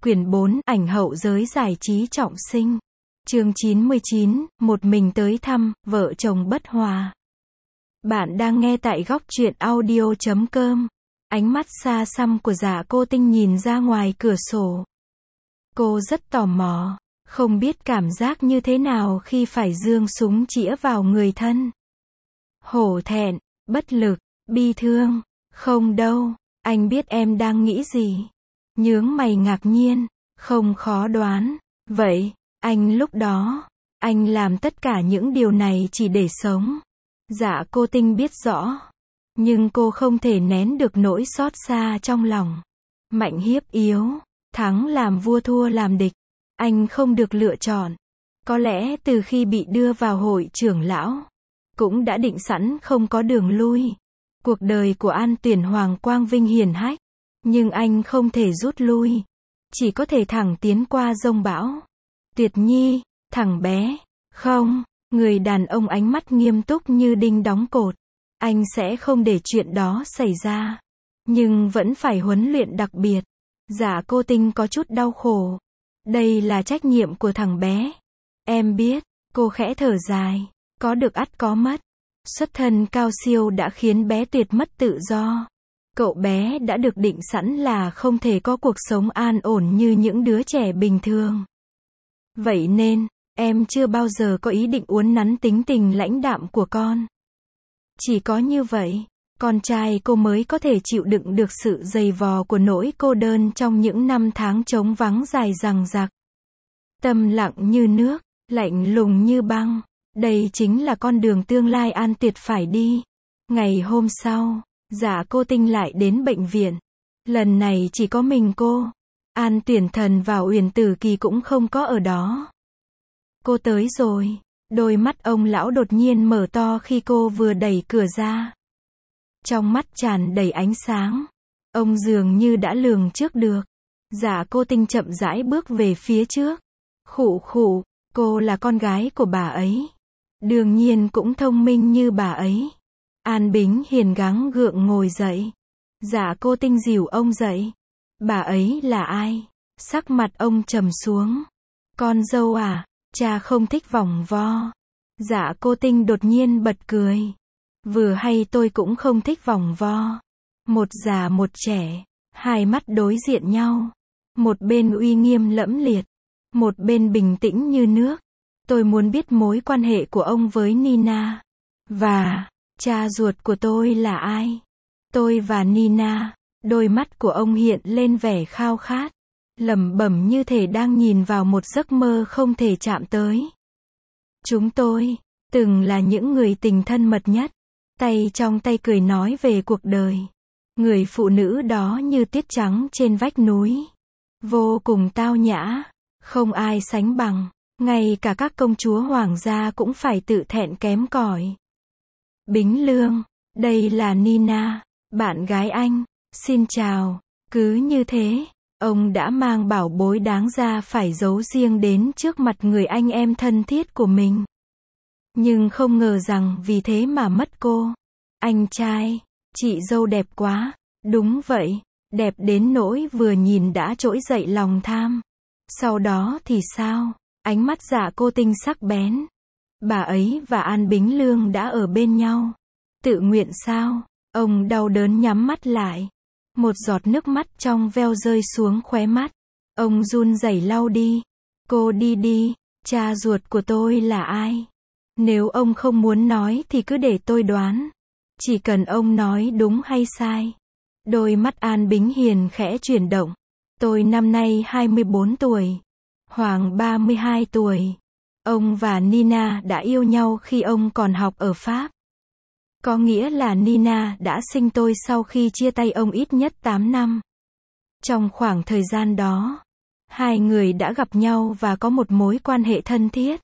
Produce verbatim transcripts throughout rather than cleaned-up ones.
Quyển bốn, ảnh hậu giới giải trí trọng sinh. Chương chín mươi chín, một mình tới thăm, vợ chồng bất hòa. Bạn đang nghe tại góc truyện audio chấm com. Ánh mắt xa xăm của Dạ Cô Tinh nhìn ra ngoài cửa sổ. Cô rất tò mò, không biết cảm giác như thế nào khi phải giương súng chĩa vào người thân. Hổ thẹn, bất lực, bi thương. Không đâu, anh biết em đang nghĩ gì. Nhướng mày ngạc nhiên, không khó đoán. Vậy, anh lúc đó, anh làm tất cả những điều này chỉ để sống. Dạ Cô Tinh biết rõ. Nhưng cô không thể nén được nỗi xót xa trong lòng. Mạnh hiếp yếu, thắng làm vua thua làm địch. Anh không được lựa chọn. Có lẽ từ khi bị đưa vào hội trưởng lão, cũng đã định sẵn không có đường lui. Cuộc đời của An Tuyển Hoàng quang vinh hiển hách. Nhưng anh không thể rút lui. Chỉ có thể thẳng tiến qua dông bão. Tuyệt Nhi, thằng bé. Không, người đàn ông ánh mắt nghiêm túc như đinh đóng cột. Anh sẽ không để chuyện đó xảy ra. Nhưng vẫn phải huấn luyện đặc biệt. Dạ Cô Tinh có chút đau khổ. Đây là trách nhiệm của thằng bé. Em biết, cô khẽ thở dài. Có được ắt có mất. Xuất thân cao siêu đã khiến bé Tuyệt mất tự do. Cậu bé đã được định sẵn là không thể có cuộc sống an ổn như những đứa trẻ bình thường. Vậy nên, em chưa bao giờ có ý định uốn nắn tính tình lãnh đạm của con. Chỉ có như vậy, con trai cô mới có thể chịu đựng được sự dày vò của nỗi cô đơn trong những năm tháng trống vắng dài dằng dặc. Tâm lặng như nước, lạnh lùng như băng. Đây chính là con đường tương lai An Tuyệt phải đi. Ngày hôm sau, Dạ Cô Tinh lại đến bệnh viện. Lần này chỉ có mình cô. An Tuyển Thần và Uyển Tử Kỳ cũng không có ở đó. Cô tới rồi. Đôi mắt ông lão đột nhiên mở to khi cô vừa đẩy cửa ra. Trong mắt tràn đầy ánh sáng. Ông dường như đã lường trước được. Dạ Cô Tinh chậm rãi bước về phía trước. Khụ khụ, cô là con gái của bà ấy. Đương nhiên cũng thông minh như bà ấy. An Bính Hiền gắng gượng ngồi dậy. Dạ Cô Tinh dìu ông dậy. Bà ấy là ai? Sắc mặt ông trầm xuống. Con dâu à? Cha không thích vòng vo. Dạ Cô Tinh đột nhiên bật cười. Vừa hay tôi cũng không thích vòng vo. Một già một trẻ, hai mắt đối diện nhau. Một bên uy nghiêm lẫm liệt, một bên bình tĩnh như nước. Tôi muốn biết mối quan hệ của ông với Nina. Và, cha ruột của tôi là ai? Tôi và Nina. Đôi mắt của ông hiện lên vẻ khao khát. Lẩm bẩm như thể đang nhìn vào một giấc mơ không thể chạm tới. Chúng tôi, từng là những người tình thân mật nhất. Tay trong tay cười nói về cuộc đời. Người phụ nữ đó như tuyết trắng trên vách núi. Vô cùng tao nhã. Không ai sánh bằng. Ngay cả các công chúa hoàng gia cũng phải tự thẹn kém cỏi. Bính Lương, đây là Nina, bạn gái anh. Xin chào. Cứ như thế, ông đã mang bảo bối đáng ra phải giấu riêng đến trước mặt người anh em thân thiết của mình. Nhưng không ngờ rằng vì thế mà mất cô. Anh trai, chị dâu đẹp quá. Đúng vậy, đẹp đến nỗi vừa nhìn đã trỗi dậy lòng tham. Sau đó thì sao? Ánh mắt Dạ Cô Tinh sắc bén. Bà ấy và An Bính Lương đã ở bên nhau. Tự nguyện sao? Ông đau đớn nhắm mắt lại. Một giọt nước mắt trong veo rơi xuống khóe mắt. Ông run rẩy lau đi. Cô đi đi, cha ruột của tôi là ai? Nếu ông không muốn nói thì cứ để tôi đoán. Chỉ cần ông nói đúng hay sai. Đôi mắt An Bính Hiền khẽ chuyển động. Tôi năm nay hai mươi bốn tuổi. Hoàng ba mươi hai tuổi. Ông và Nina đã yêu nhau khi ông còn học ở Pháp. Có nghĩa là Nina đã sinh tôi sau khi chia tay ông ít nhất tám năm. Trong khoảng thời gian đó, hai người đã gặp nhau và có một mối quan hệ thân thiết.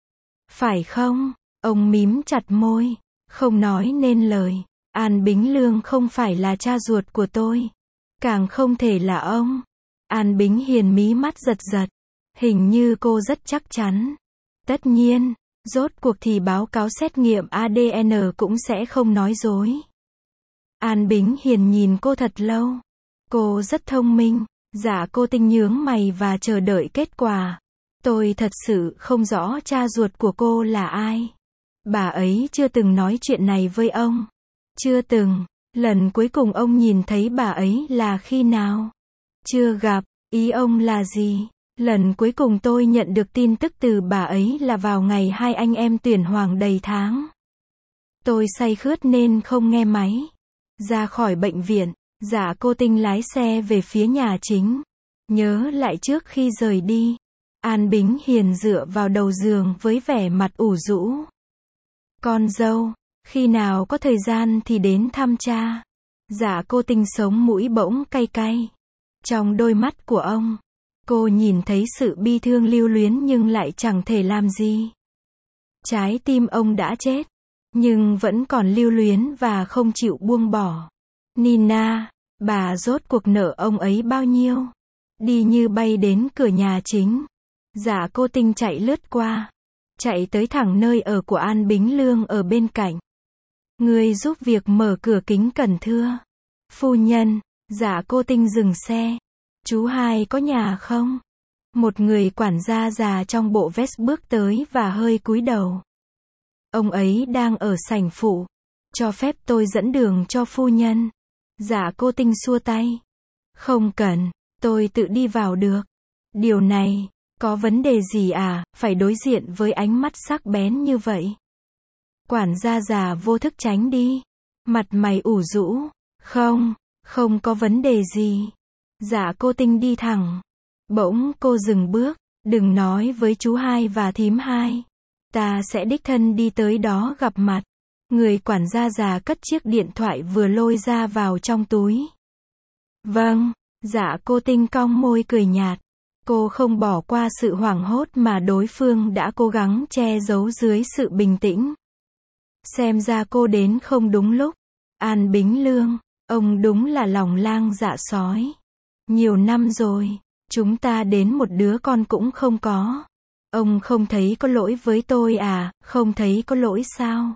Phải không? Ông mím chặt môi, không nói nên lời. An Bính Lương không phải là cha ruột của tôi. Càng không thể là ông. An Bính Hiền mí mắt giật giật. Hình như cô rất chắc chắn. Tất nhiên, rốt cuộc thì báo cáo xét nghiệm a đê en cũng sẽ không nói dối. An Bính Hiền nhìn cô thật lâu. Cô rất thông minh, Dạ cô Tinh nhướng mày và chờ đợi kết quả. Tôi thật sự không rõ cha ruột của cô là ai. Bà ấy chưa từng nói chuyện này với ông. Chưa từng. Lần cuối cùng ông nhìn thấy bà ấy là khi nào? Chưa gặp. Ý ông là gì? Lần cuối cùng tôi nhận được tin tức từ bà ấy là vào ngày hai anh em tuyển hoàng đầy tháng. Tôi say khướt nên không nghe máy. Ra khỏi bệnh viện, Dạ cô Tinh lái xe về phía nhà chính. Nhớ lại trước khi rời đi, An Bính Hiền dựa vào đầu giường với vẻ mặt ủ rũ. Con dâu, khi nào có thời gian thì đến thăm cha. Dạ cô Tinh sống mũi bỗng cay cay. Trong đôi mắt của ông, cô nhìn thấy sự bi thương lưu luyến nhưng lại chẳng thể làm gì. Trái tim ông đã chết, nhưng vẫn còn lưu luyến và không chịu buông bỏ. Nina, bà rốt cuộc nợ ông ấy bao nhiêu? Đi như bay đến cửa nhà chính. Dạ cô Tinh chạy lướt qua, chạy tới thẳng nơi ở của An Bính Lương ở bên cạnh. Người giúp việc mở cửa kính cẩn thưa. Phu nhân. Dạ cô Tinh dừng xe. Chú hai có nhà không? Một người quản gia già trong bộ vest bước tới và hơi cúi đầu. Ông ấy đang ở sảnh phụ. Cho phép tôi dẫn đường cho phu nhân. Dạ cô Tinh xua tay. Không cần, tôi tự đi vào được. Điều này, có vấn đề gì à, phải đối diện với ánh mắt sắc bén như vậy. Quản gia già vô thức tránh đi. Mặt mày ủ rũ. Không, không có vấn đề gì. Dạ cô Tinh đi thẳng. Bỗng cô dừng bước. Đừng nói với chú hai và thím hai. Ta sẽ đích thân đi tới đó gặp mặt. Người quản gia già cất chiếc điện thoại vừa lôi ra vào trong túi. Vâng. Dạ cô Tinh cong môi cười nhạt. Cô không bỏ qua sự hoảng hốt mà đối phương đã cố gắng che giấu dưới sự bình tĩnh. Xem ra cô đến không đúng lúc. An Bính Lương, ông đúng là lòng lang dạ sói. Nhiều năm rồi, chúng ta đến một đứa con cũng không có. Ông không thấy có lỗi với tôi à, không thấy có lỗi sao?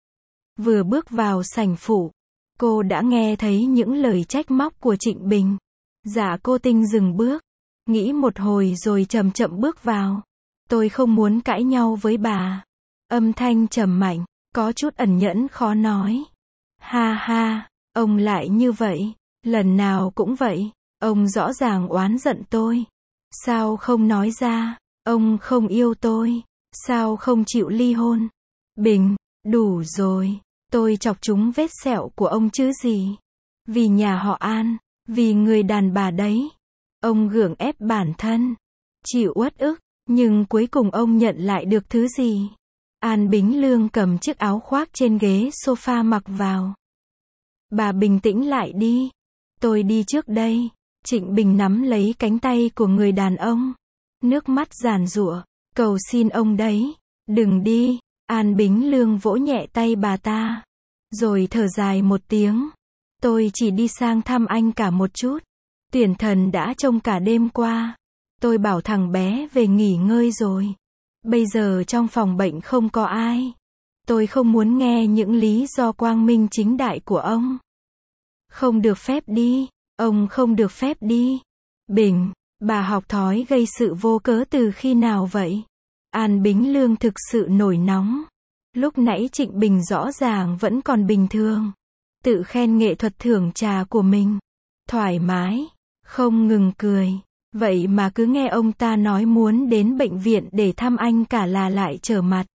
Vừa bước vào sảnh phụ, cô đã nghe thấy những lời trách móc của Trịnh Bình. Dạ cô Tinh dừng bước, nghĩ một hồi rồi chậm chậm bước vào. Tôi không muốn cãi nhau với bà. Âm thanh trầm mạnh, có chút ẩn nhẫn khó nói. Ha ha, ông lại như vậy, lần nào cũng vậy. Ông rõ ràng oán giận tôi. Sao không nói ra? Ông không yêu tôi. Sao không chịu ly hôn? Bình, đủ rồi. Tôi chọc trúng vết sẹo của ông chứ gì. Vì nhà họ An, vì người đàn bà đấy. Ông gượng ép bản thân, chịu uất ức, nhưng cuối cùng ông nhận lại được thứ gì? An Bính Lương cầm chiếc áo khoác trên ghế sofa mặc vào. Bà bình tĩnh lại đi. Tôi đi trước đây. Trịnh Bình nắm lấy cánh tay của người đàn ông. Nước mắt giàn giụa. Cầu xin ông đấy. Đừng đi. An Bính Lương vỗ nhẹ tay bà ta. Rồi thở dài một tiếng. Tôi chỉ đi sang thăm anh cả một chút. Tuyển thần đã trông cả đêm qua. Tôi bảo thằng bé về nghỉ ngơi rồi. Bây giờ trong phòng bệnh không có ai. Tôi không muốn nghe những lý do quang minh chính đại của ông. Không được phép đi. Ông không được phép đi. Bình, bà học thói gây sự vô cớ từ khi nào vậy? An Bính Lương thực sự nổi nóng. Lúc nãy Trịnh Bình rõ ràng vẫn còn bình thường. Tự khen nghệ thuật thưởng trà của mình. Thoải mái, không ngừng cười. Vậy mà cứ nghe ông ta nói muốn đến bệnh viện để thăm anh cả là lại trở mặt.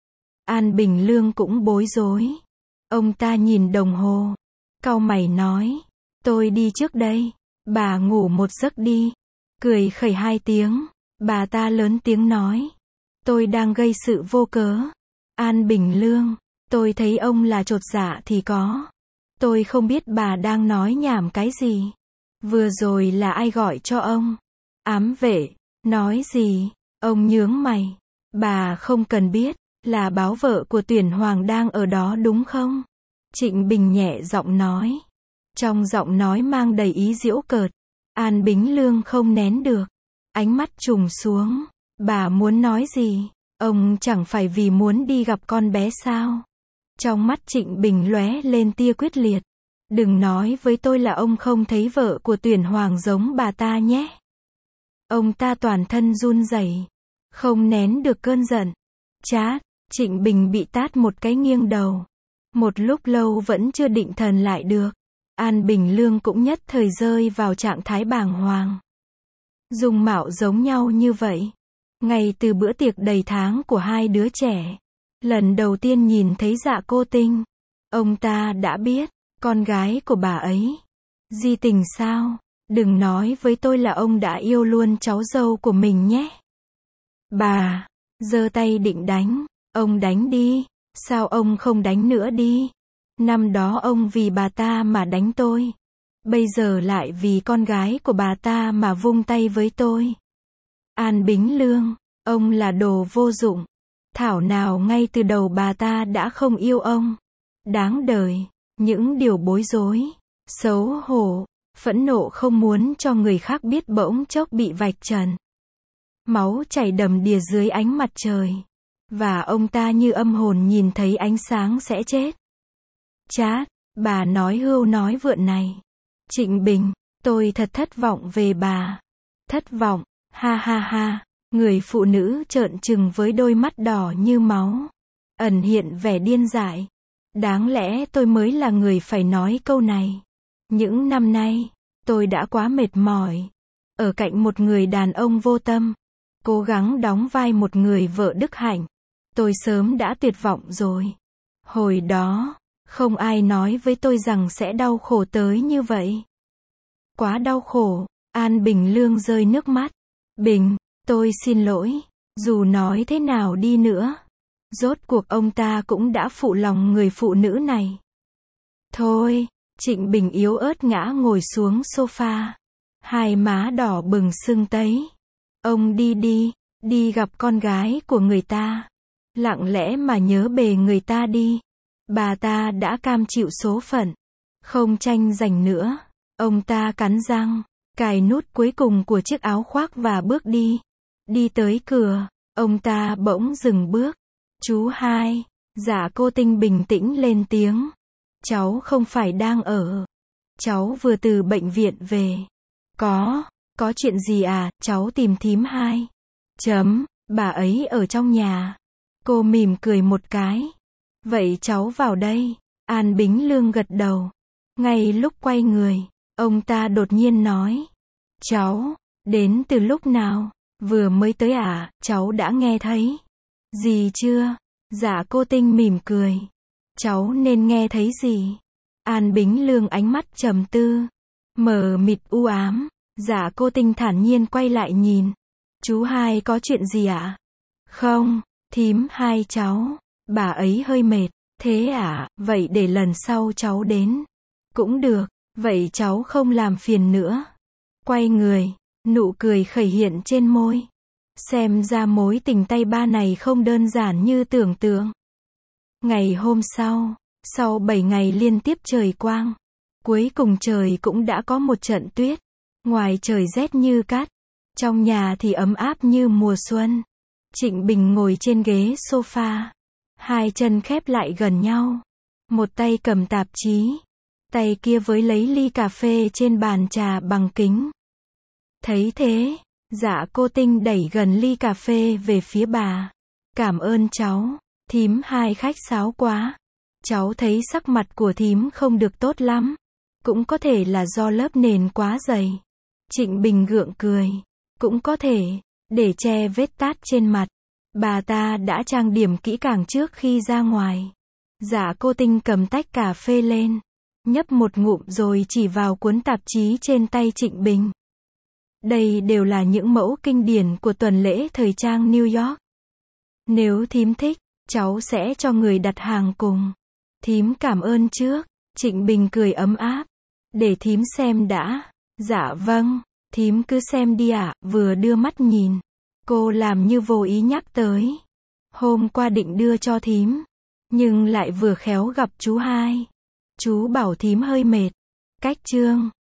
An Bình Lương cũng bối rối. Ông ta nhìn đồng hồ. Cau mày nói. Tôi đi trước đây. Bà ngủ một giấc đi. Cười khẩy hai tiếng. Bà ta lớn tiếng nói. Tôi đang gây sự vô cớ. An Bình Lương. Tôi thấy ông là chột dạ thì có. Tôi không biết bà đang nói nhảm cái gì. Vừa rồi là ai gọi cho ông? Ám vệ. Nói gì? Ông nhướng mày. Bà không cần biết. Là báo vợ của Tuyển Hoàng đang ở đó đúng không? Trịnh Bình nhẹ giọng nói. Trong giọng nói mang đầy ý giễu cợt. An Bính Lương không nén được. Ánh mắt trùng xuống. Bà muốn nói gì? Ông chẳng phải vì muốn đi gặp con bé sao? Trong mắt Trịnh Bình lóe lên tia quyết liệt. Đừng nói với tôi là ông không thấy vợ của Tuyển Hoàng giống bà ta nhé. Ông ta toàn thân run rẩy, không nén được cơn giận. Chát, Trịnh Bình bị tát một cái nghiêng đầu. Một lúc lâu vẫn chưa định thần lại được. An Bình Lương cũng nhất thời rơi vào trạng thái bàng hoàng. Dung mạo giống nhau như vậy. Ngay từ bữa tiệc đầy tháng của hai đứa trẻ, lần đầu tiên nhìn thấy Dạ Cô Tinh, ông ta đã biết, con gái của bà ấy. Di tình sao? Đừng nói với tôi là ông đã yêu luôn cháu dâu của mình nhé. Bà, giơ tay định đánh, ông đánh đi, sao ông không đánh nữa đi? Năm đó ông vì bà ta mà đánh tôi, bây giờ lại vì con gái của bà ta mà vung tay với tôi. An Bính Lương, ông là đồ vô dụng. Thảo nào ngay từ đầu bà ta đã không yêu ông. Đáng đời, những điều bối rối, xấu hổ, phẫn nộ không muốn cho người khác biết bỗng chốc bị vạch trần. Máu chảy đầm đìa dưới ánh mặt trời. Và ông ta như âm hồn nhìn thấy ánh sáng sẽ chết. Chát, bà nói hưu nói vượn này. Trịnh Bình, tôi thật thất vọng về bà. Thất vọng, ha ha ha. Người phụ nữ trợn trừng với đôi mắt đỏ như máu, ẩn hiện vẻ điên dại. Đáng lẽ tôi mới là người phải nói câu này. Những năm nay, tôi đã quá mệt mỏi. Ở cạnh một người đàn ông vô tâm, cố gắng đóng vai một người vợ đức hạnh. Tôi sớm đã tuyệt vọng rồi. Hồi đó, không ai nói với tôi rằng sẽ đau khổ tới như vậy. Quá đau khổ. An Bình Lương rơi nước mắt. Bình, tôi xin lỗi. Dù nói thế nào đi nữa, rốt cuộc ông ta cũng đã phụ lòng người phụ nữ này. Thôi, Trịnh Bình yếu ớt ngã ngồi xuống sofa. Hai má đỏ bừng sưng tấy. Ông đi đi, đi gặp con gái của người ta. Lặng lẽ mà nhớ bề người ta đi. Bà ta đã cam chịu số phận. Không tranh giành nữa. Ông ta cắn răng, cài nút cuối cùng của chiếc áo khoác và bước đi. Đi tới cửa, ông ta bỗng dừng bước. Chú hai, Dạ Cô Tinh bình tĩnh lên tiếng. Cháu không phải đang ở. Cháu vừa từ bệnh viện về. Có, có chuyện gì à, cháu tìm thím hai. Chấm, bà ấy ở trong nhà. Cô mỉm cười một cái. Vậy cháu vào đây. An Bính Lương gật đầu. Ngay lúc quay người, ông ta đột nhiên nói. Cháu, đến từ lúc nào? Vừa mới tới à, cháu đã nghe thấy. Gì chưa? Dạ Cô Tinh mỉm cười. Cháu nên nghe thấy gì? An Bính Lương ánh mắt trầm tư, mờ mịt u ám. Dạ Cô Tinh thản nhiên quay lại nhìn. Chú hai có chuyện gì ạ? À? Không, thím hai cháu. Bà ấy hơi mệt. Thế à, vậy để lần sau cháu đến. Cũng được, vậy cháu không làm phiền nữa. Quay người, nụ cười khởi hiện trên môi. Xem ra mối tình tay ba này không đơn giản như tưởng tượng. Ngày hôm sau, sau bảy ngày liên tiếp trời quang, cuối cùng trời cũng đã có một trận tuyết. Ngoài trời rét như cát, trong nhà thì ấm áp như mùa xuân. Trịnh Bình ngồi trên ghế sofa, hai chân khép lại gần nhau, một tay cầm tạp chí, tay kia với lấy ly cà phê trên bàn trà bằng kính. Thấy thế, Dạ Cô Tinh đẩy gần ly cà phê về phía bà. Cảm ơn cháu, thím hai khách sáo quá. Cháu thấy sắc mặt của thím không được tốt lắm. Cũng có thể là do lớp nền quá dày. Trịnh Bình gượng cười. Cũng có thể, để che vết tát trên mặt. Bà ta đã trang điểm kỹ càng trước khi ra ngoài. Dạ Cô Tinh cầm tách cà phê lên, nhấp một ngụm rồi chỉ vào cuốn tạp chí trên tay Trịnh Bình. Đây đều là những mẫu kinh điển của tuần lễ thời trang New York. Nếu thím thích, cháu sẽ cho người đặt hàng cùng. Thím cảm ơn trước. Trịnh Bình cười ấm áp. Để thím xem đã. Dạ vâng, thím cứ xem đi ạ. Vừa đưa mắt nhìn, cô làm như vô ý nhắc tới. Hôm qua định đưa cho thím, nhưng lại vừa khéo gặp chú hai. Chú bảo thím hơi mệt. Cách chương